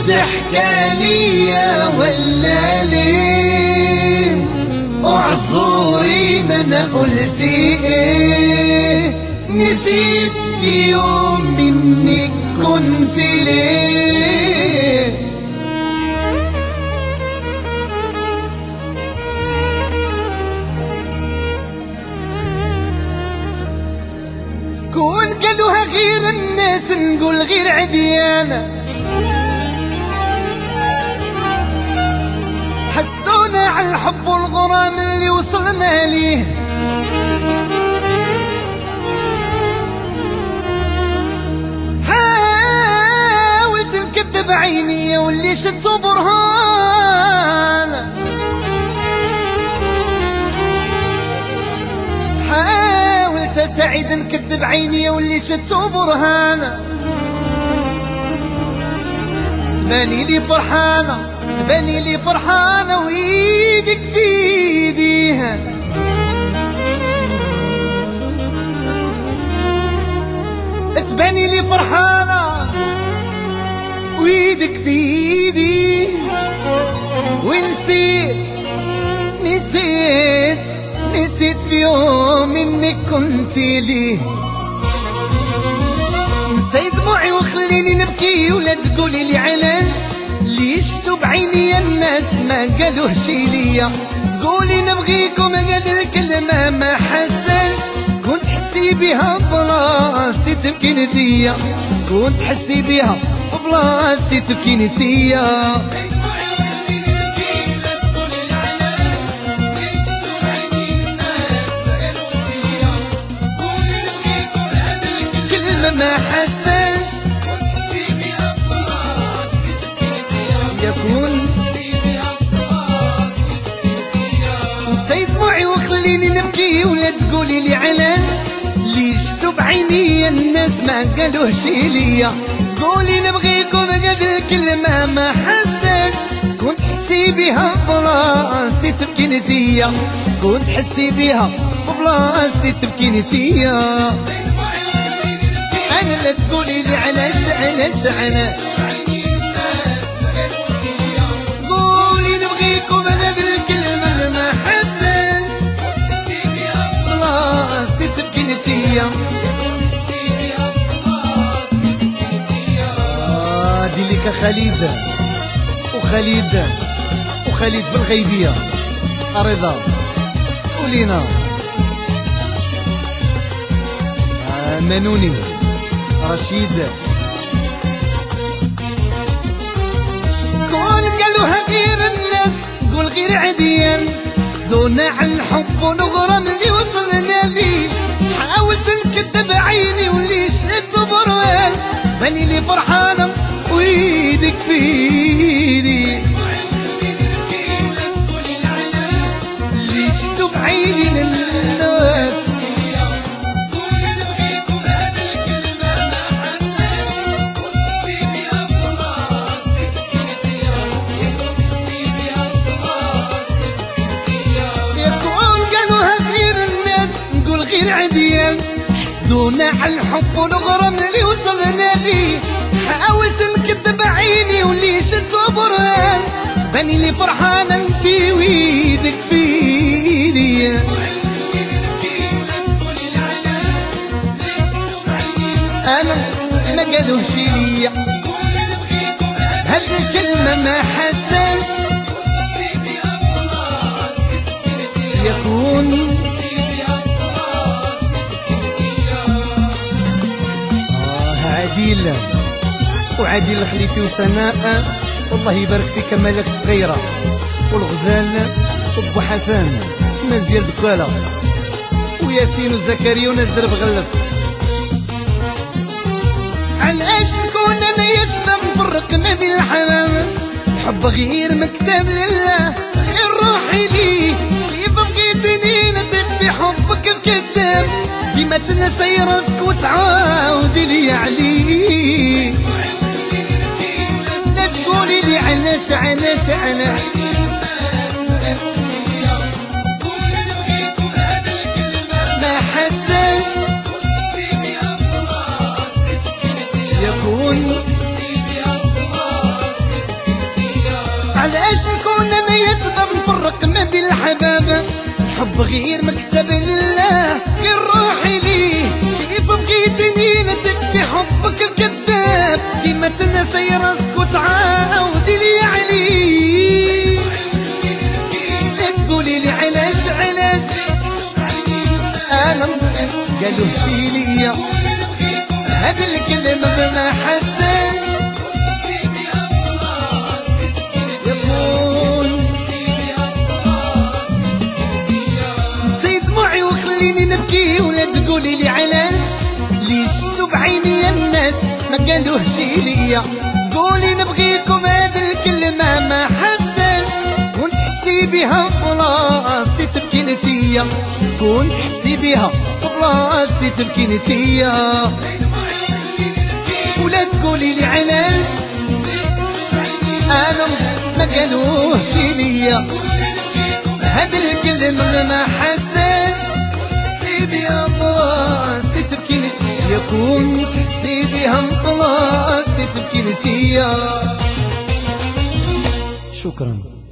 ضحكة ليا ولا ليه وعذوري ما انا قلت ايه نسيت يوم منك كنت ليه كون قالوها غير الناس نقول غير عديانة حسدونا على الحب والغرام اللي وصلنا ليه حاولت نكذب عيني واللي شدتو برهان حاولت سعيد نكذب عيني واللي شدتو برهان تباني لي فرحانة تباني لي فرحانة وإيدك في إيديها تباني لي فرحانة وإيدك في إيدي ونسيت نسيت في يوم إنك كنت لي نسيت دموعي وخليني نبكي ولا تقولي لي علاش اللي شفتو بعيني الناس ما قالوهش ليا تقولي نبغيكم قد الكلمة ما حساش كنت حسي بها بلاصتي تبكي نتيا كنت حسي بها بلاصتي تبكي نتيا كلمة ما حساش يكون نسيت دموعي وخليني نبكي ولا تقولي لي علاش اللي شفتو بعيني الناس ما قالوهش ليا تقولي نبغيكم قد الكلمة ما حساش كنت حسي بها بلاصتي تبكي نتيا كنت حسي بها بلاصتي تبكي نتيا انا لا تقولي لي علاش ديليك خالد بالغيبية رضا ولينا منوني رشيد كون قالوها غير الناس قول غير عديان صدونا على الحب ونغرم اللي وصلنا ليه حاولت نكذب عيني واللي شلت بروان بني لي فرحانة ويدك في ايدي اللي شتو بعيني للناس عديان حسدونا على الحب ونغرم اللي وصلنا ليه حاولت نكذب عيني واللي شدتو برهان تباني لي فرحانة انتي ويدك في ايدي انا ما قالوهش ليا هاد الكلمة ما حساش يكون عديل وعديل خليفي وسناء والله يبارك فيك مالك صغيرة والغزال وبو حسن ناس ديال دكالة وياسين وزكريا وناس درب غلف علاش نكون انا يسمى مفرق ما بين الحمام الحب غير مكتاب لله غير روحي ليه كيف بغيتني نثق في حبك الكذاب ديما تنسي راسك وتعاودي لي عليه لا تقولي لي علاش ما حساش يكون الحب غير مكتب لله، غير روحي ليه كيف بقيتني نتك في حبك الكذاب، كيما تنسي راسك وتعاودي لي عليه. لا تقولي لي علاش انا قالوه شي ليا هاد الكلمة بما حساش نسيت دموعي وخليني نبكي، ولا تقولي لي علاش لي شفتو بعيني الناس ما قالوهش ليا. تقولي نبغيكم هاد الكلمة ما حساش، كنت تحسي بها بلاصتي تبكي نتيا، كنت تحسي بها بلاصتي تبكي نتيا. ولا تقولي لي علاش انا ما قالوهش ليا هاد الكلمة ما حساش، تحسي بها بلاصتي تبكي نتيا، كنت تحسي بها بلاصتي تبكي نتيا. شكرا.